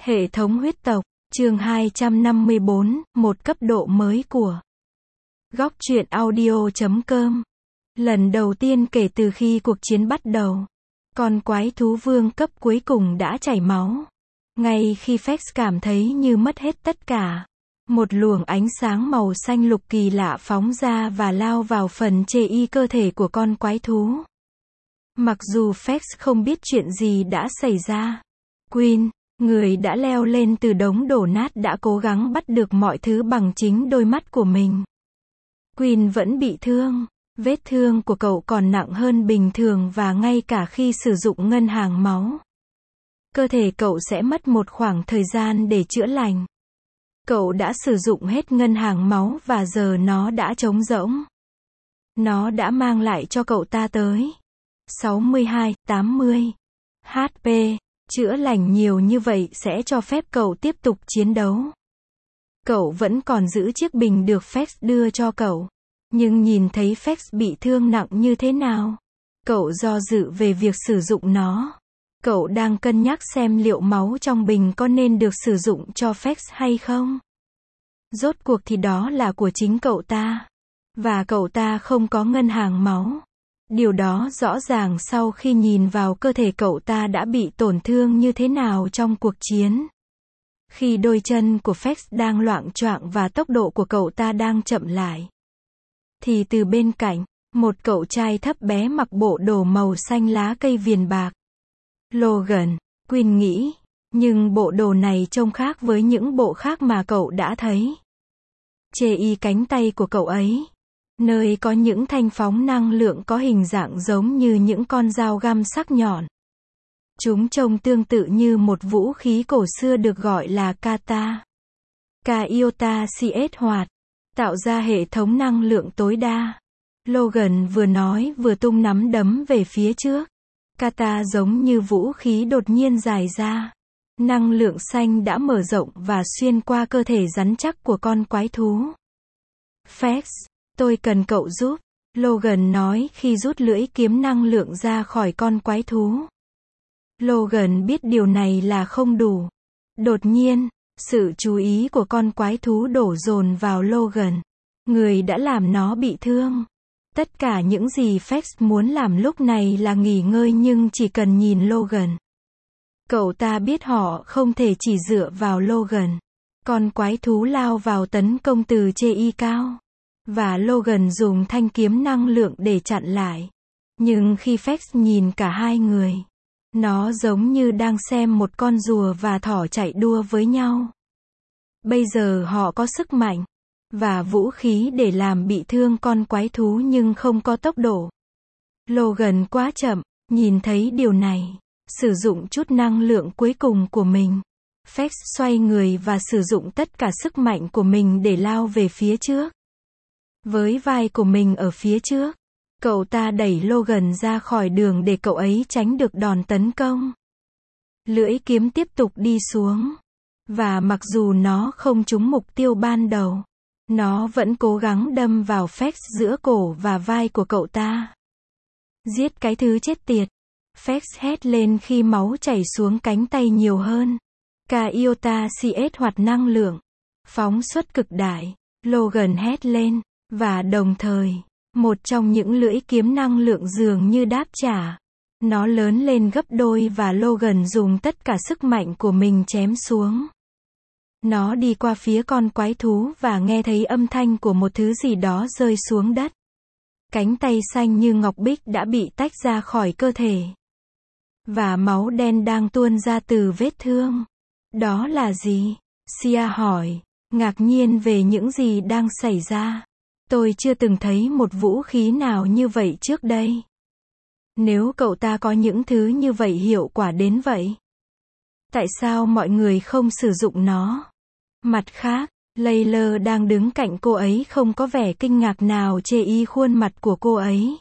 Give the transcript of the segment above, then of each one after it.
Hệ thống huyết tộc, chương 254, một cấp độ mới của Góc truyện audio.com. Lần đầu tiên kể từ khi cuộc chiến bắt đầu, con quái thú vương cấp cuối cùng đã chảy máu. Ngay khi Fex cảm thấy như mất hết tất cả, một luồng ánh sáng màu xanh lục kỳ lạ phóng ra và lao vào phần chê y cơ thể của con quái thú. Mặc dù Fex không biết chuyện gì đã xảy ra, Queen, người đã leo lên từ đống đổ nát, đã cố gắng bắt được mọi thứ bằng chính đôi mắt của mình. Queen vẫn bị thương. Vết thương của cậu còn nặng hơn bình thường và ngay cả khi sử dụng ngân hàng máu, cơ thể cậu sẽ mất một khoảng thời gian để chữa lành. Cậu đã sử dụng hết ngân hàng máu và giờ nó đã trống rỗng. Nó đã mang lại cho cậu ta tới 62-80 HP. Chữa lành nhiều như vậy sẽ cho phép cậu tiếp tục chiến đấu. Cậu vẫn còn giữ chiếc bình được Fex đưa cho cậu. Nhưng nhìn thấy Fex bị thương nặng như thế nào, cậu do dự về việc sử dụng nó. Cậu đang cân nhắc xem liệu máu trong bình có nên được sử dụng cho Fex hay không. Rốt cuộc thì đó là của chính cậu ta. Và cậu ta không có ngân hàng máu. Điều đó rõ ràng sau khi nhìn vào cơ thể cậu ta đã bị tổn thương như thế nào trong cuộc chiến. Khi đôi chân của Fex đang loạng choạng và tốc độ của cậu ta đang chậm lại, thì từ bên cạnh, một cậu trai thấp bé mặc bộ đồ màu xanh lá cây viền bạc. Logan, Queen nghĩ, nhưng bộ đồ này trông khác với những bộ khác mà cậu đã thấy. Chê y cánh tay của cậu ấy, nơi có những thanh phóng năng lượng có hình dạng giống như những con dao găm sắc nhọn. Chúng trông tương tự như một vũ khí cổ xưa được gọi là kata. Ka-iota CS hoạt, tạo ra hệ thống năng lượng tối đa. Logan vừa nói vừa tung nắm đấm về phía trước. Kata giống như vũ khí đột nhiên dài ra. Năng lượng xanh đã mở rộng và xuyên qua cơ thể rắn chắc của con quái thú. Fex, tôi cần cậu giúp, Logan nói khi rút lưỡi kiếm năng lượng ra khỏi con quái thú. Logan biết điều này là không đủ. Đột nhiên, sự chú ý của con quái thú đổ dồn vào Logan, người đã làm nó bị thương. Tất cả những gì Fex muốn làm lúc này là nghỉ ngơi, nhưng chỉ cần nhìn Logan. Cậu ta biết họ không thể chỉ dựa vào Logan. Con quái thú lao vào tấn công từ chê y cao. Và Logan dùng thanh kiếm năng lượng để chặn lại. Nhưng khi Fex nhìn cả hai người, nó giống như đang xem một con rùa và thỏ chạy đua với nhau. Bây giờ họ có sức mạnh và vũ khí để làm bị thương con quái thú nhưng không có tốc độ. Logan quá chậm. Nhìn thấy điều này, sử dụng chút năng lượng cuối cùng của mình, Fex xoay người và sử dụng tất cả sức mạnh của mình để lao về phía trước. Với vai của mình ở phía trước, cậu ta đẩy Logan ra khỏi đường để cậu ấy tránh được đòn tấn công. Lưỡi kiếm tiếp tục đi xuống. Và mặc dù nó không trúng mục tiêu ban đầu, nó vẫn cố gắng đâm vào Fex giữa cổ và vai của cậu ta. Giết cái thứ chết tiệt. Fex hét lên khi máu chảy xuống cánh tay nhiều hơn. Ka-iota CS hoạt năng lượng. Phóng xuất cực đại. Logan hét lên. Và đồng thời, một trong những lưỡi kiếm năng lượng dường như đáp trả. Nó lớn lên gấp đôi và Logan dùng tất cả sức mạnh của mình chém xuống. Nó đi qua phía con quái thú và nghe thấy âm thanh của một thứ gì đó rơi xuống đất. Cánh tay xanh như ngọc bích đã bị tách ra khỏi cơ thể. Và máu đen đang tuôn ra từ vết thương. Đó là gì? Sia hỏi, ngạc nhiên về những gì đang xảy ra. Tôi chưa từng thấy một vũ khí nào như vậy trước đây. Nếu cậu ta có những thứ như vậy hiệu quả đến vậy, tại sao mọi người không sử dụng nó? Mặt khác, Layla đang đứng cạnh cô ấy không có vẻ kinh ngạc nào chê y khuôn mặt của cô ấy.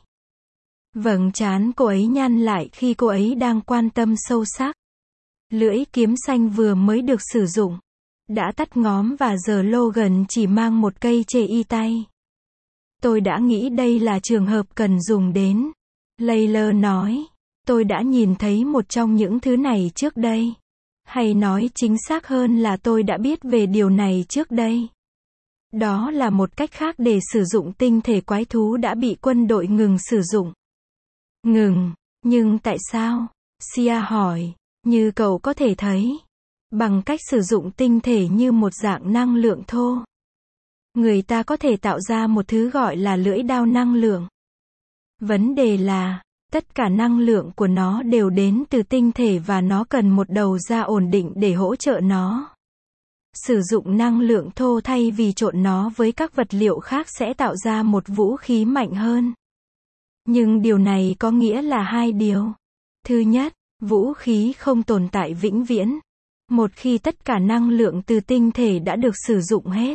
Vầng trán cô ấy nhăn lại khi cô ấy đang quan tâm sâu sắc. Lưỡi kiếm xanh vừa mới được sử dụng, đã tắt ngóm và giờ Logan chỉ mang một cây chê y tay. Tôi đã nghĩ đây là trường hợp cần dùng đến. Layla nói, tôi đã nhìn thấy một trong những thứ này trước đây. Hay nói chính xác hơn là tôi đã biết về điều này trước đây. Đó là một cách khác để sử dụng tinh thể quái thú đã bị quân đội ngừng sử dụng. Ngừng, nhưng tại sao? Sia hỏi. Như cậu có thể thấy, bằng cách sử dụng tinh thể như một dạng năng lượng thô, người ta có thể tạo ra một thứ gọi là lưỡi đao năng lượng. Vấn đề là, tất cả năng lượng của nó đều đến từ tinh thể và nó cần một đầu ra ổn định để hỗ trợ nó. Sử dụng năng lượng thô thay vì trộn nó với các vật liệu khác sẽ tạo ra một vũ khí mạnh hơn. Nhưng điều này có nghĩa là hai điều. Thứ nhất, vũ khí không tồn tại vĩnh viễn. Một khi tất cả năng lượng từ tinh thể đã được sử dụng hết,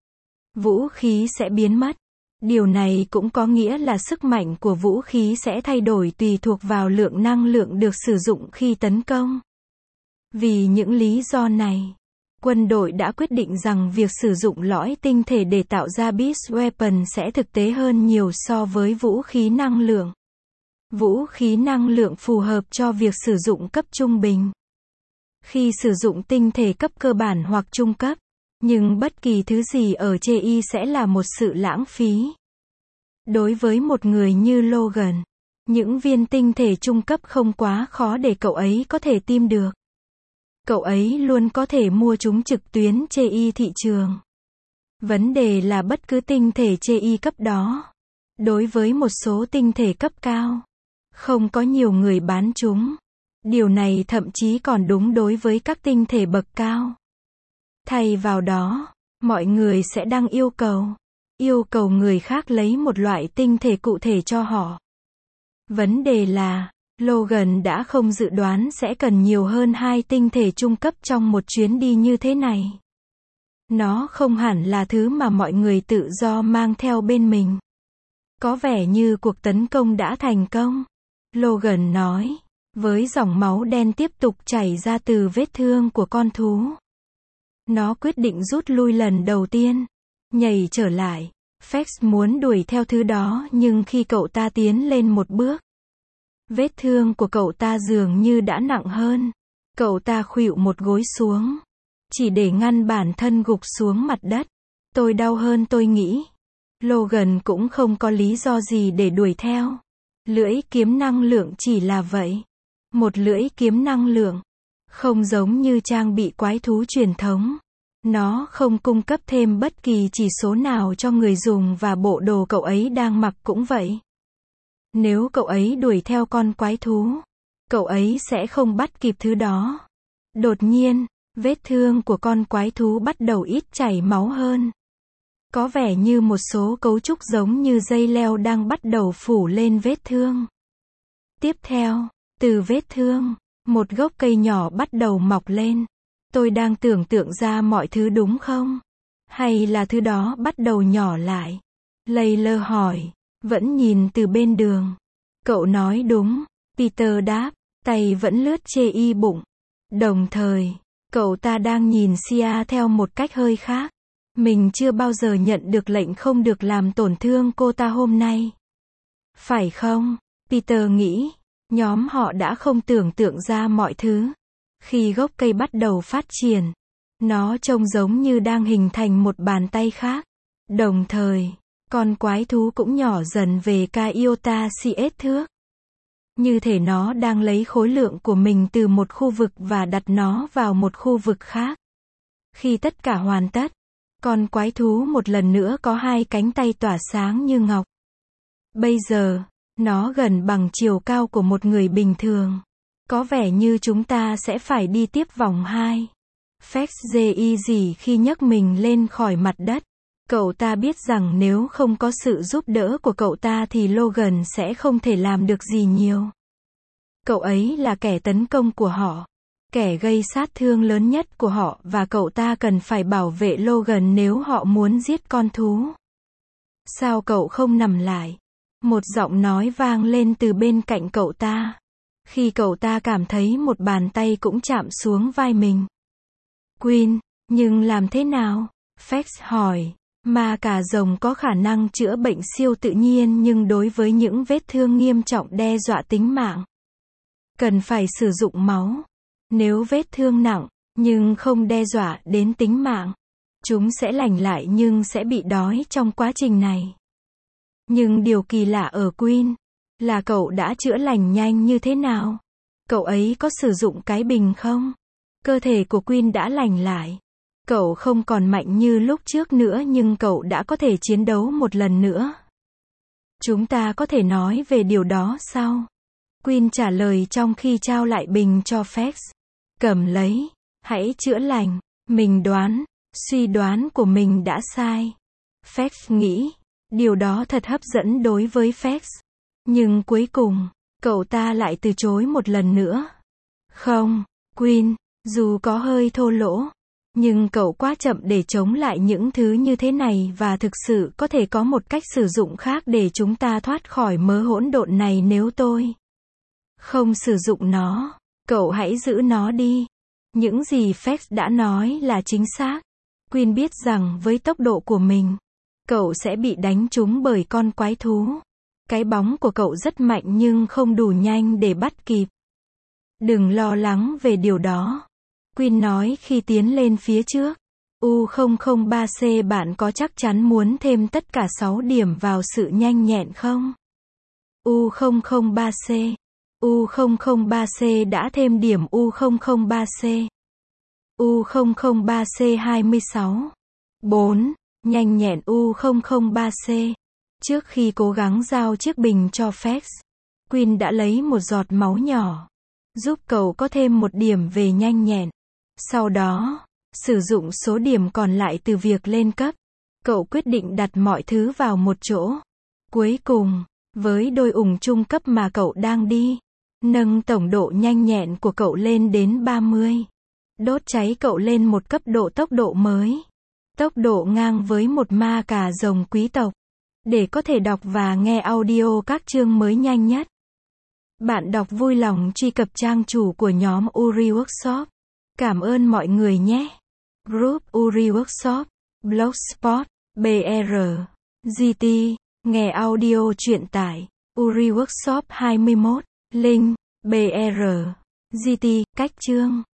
vũ khí sẽ biến mất. Điều này cũng có nghĩa là sức mạnh của vũ khí sẽ thay đổi tùy thuộc vào lượng năng lượng được sử dụng khi tấn công. Vì những lý do này, quân đội đã quyết định rằng việc sử dụng lõi tinh thể để tạo ra beast weapon sẽ thực tế hơn nhiều so với vũ khí năng lượng. Vũ khí năng lượng phù hợp cho việc sử dụng cấp trung bình. Khi sử dụng tinh thể cấp cơ bản hoặc trung cấp, nhưng bất kỳ thứ gì ở chê sẽ là một sự lãng phí. Đối với một người như Logan, những viên tinh thể trung cấp không quá khó để cậu ấy có thể tìm được. Cậu ấy luôn có thể mua chúng trực tuyến chê thị trường. Vấn đề là bất cứ tinh thể chê cấp đó. Đối với một số tinh thể cấp cao, không có nhiều người bán chúng. Điều này thậm chí còn đúng đối với các tinh thể bậc cao. Thay vào đó, mọi người sẽ đang yêu cầu người khác lấy một loại tinh thể cụ thể cho họ. Vấn đề là, Logan đã không dự đoán sẽ cần nhiều hơn 2 tinh thể trung cấp trong một chuyến đi như thế này. Nó không hẳn là thứ mà mọi người tự do mang theo bên mình. Có vẻ như cuộc tấn công đã thành công, Logan nói, với dòng máu đen tiếp tục chảy ra từ vết thương của con thú. Nó quyết định rút lui lần đầu tiên, nhảy trở lại. Fex muốn đuổi theo thứ đó nhưng khi cậu ta tiến lên một bước, vết thương của cậu ta dường như đã nặng hơn. Cậu ta khuỵu một gối xuống, chỉ để ngăn bản thân gục xuống mặt đất. Tôi đau hơn tôi nghĩ. Logan cũng không có lý do gì để đuổi theo. Lưỡi kiếm năng lượng chỉ là vậy. Một lưỡi kiếm năng lượng. Không giống như trang bị quái thú truyền thống. Nó không cung cấp thêm bất kỳ chỉ số nào cho người dùng và bộ đồ cậu ấy đang mặc cũng vậy. Nếu cậu ấy đuổi theo con quái thú, cậu ấy sẽ không bắt kịp thứ đó. Đột nhiên, vết thương của con quái thú bắt đầu ít chảy máu hơn. Có vẻ như một số cấu trúc giống như dây leo đang bắt đầu phủ lên vết thương. Tiếp theo, từ vết thương, một gốc cây nhỏ bắt đầu mọc lên. Tôi đang tưởng tượng ra mọi thứ đúng không? Hay là thứ đó bắt đầu nhỏ lại? Layla hỏi, vẫn nhìn từ bên đường. Cậu nói đúng, Peter đáp, tay vẫn lướt chê bụng. Đồng thời, cậu ta đang nhìn Sia theo một cách hơi khác. Mình chưa bao giờ nhận được lệnh không được làm tổn thương cô ta hôm nay. Phải không? Peter nghĩ, nhóm họ đã không tưởng tượng ra mọi thứ. Khi gốc cây bắt đầu phát triển, nó trông giống như đang hình thành một bàn tay khác. Đồng thời, con quái thú cũng nhỏ dần về ca iota CS thước. Như thể nó đang lấy khối lượng của mình từ một khu vực và đặt nó vào một khu vực khác. Khi tất cả hoàn tất, con quái thú một lần nữa có 2 cánh tay tỏa sáng như ngọc. Bây giờ, nó gần bằng chiều cao của một người bình thường. Có vẻ như chúng ta sẽ phải đi tiếp vòng 2. Fex gì khi nhấc mình lên khỏi mặt đất. Cậu ta biết rằng nếu không có sự giúp đỡ của cậu ta thì Logan sẽ không thể làm được gì nhiều. Cậu ấy là kẻ tấn công của họ, kẻ gây sát thương lớn nhất của họ và cậu ta cần phải bảo vệ Logan nếu họ muốn giết con thú. Sao cậu không nằm lại? Một giọng nói vang lên từ bên cạnh cậu ta. Khi cậu ta cảm thấy một bàn tay cũng chạm xuống vai mình. Queen, nhưng làm thế nào? Fex hỏi. Ma cà rồng có khả năng chữa bệnh siêu tự nhiên nhưng đối với những vết thương nghiêm trọng đe dọa tính mạng, cần phải sử dụng máu. Nếu vết thương nặng, nhưng không đe dọa đến tính mạng, chúng sẽ lành lại nhưng sẽ bị đói trong quá trình này. Nhưng điều kỳ lạ ở Queen là cậu đã chữa lành nhanh như thế nào? Cậu ấy có sử dụng cái bình không? Cơ thể của Queen đã lành lại. Cậu không còn mạnh như lúc trước nữa nhưng cậu đã có thể chiến đấu một lần nữa. Chúng ta có thể nói về điều đó sau. Queen trả lời trong khi trao lại bình cho Fax. Cầm lấy, hãy chữa lành. Mình đoán, suy đoán của mình đã sai. Fax nghĩ, điều đó thật hấp dẫn đối với Fax. Nhưng cuối cùng, cậu ta lại từ chối một lần nữa. Không, Queen, dù có hơi thô lỗ, nhưng cậu quá chậm để chống lại những thứ như thế này và thực sự có thể có một cách sử dụng khác để chúng ta thoát khỏi mớ hỗn độn này nếu tôi không sử dụng nó. Cậu hãy giữ nó đi. Những gì Fax đã nói là chính xác. Queen biết rằng với tốc độ của mình, cậu sẽ bị đánh trúng bởi con quái thú. Cái bóng của cậu rất mạnh nhưng không đủ nhanh để bắt kịp. Đừng lo lắng về điều đó. Queen nói khi tiến lên phía trước. U003C, bạn có chắc chắn muốn thêm tất cả 6 điểm vào sự nhanh nhẹn không? U003C. U003C đã thêm điểm U003C. U003C 26. 4. Nhanh nhẹn U003C. Trước khi cố gắng giao chiếc bình cho Fax, Queen đã lấy một giọt máu nhỏ, giúp cậu có thêm một điểm về nhanh nhẹn. Sau đó, sử dụng số điểm còn lại từ việc lên cấp, cậu quyết định đặt mọi thứ vào một chỗ. Cuối cùng, với đôi ủng trung cấp mà cậu đang đi, nâng tổng độ nhanh nhẹn của cậu lên đến 30. Đốt cháy cậu lên một cấp độ tốc độ mới. Tốc độ ngang với một ma cà rồng quý tộc. Để có thể đọc và nghe audio các chương mới nhanh nhất, bạn đọc vui lòng truy cập trang chủ của nhóm Uri Workshop. Cảm ơn mọi người nhé. Group Uri Workshop, Blogspot, BR, GT, nghe audio truyện tải, Uri Workshop 21, link, BR, GT, cách chương.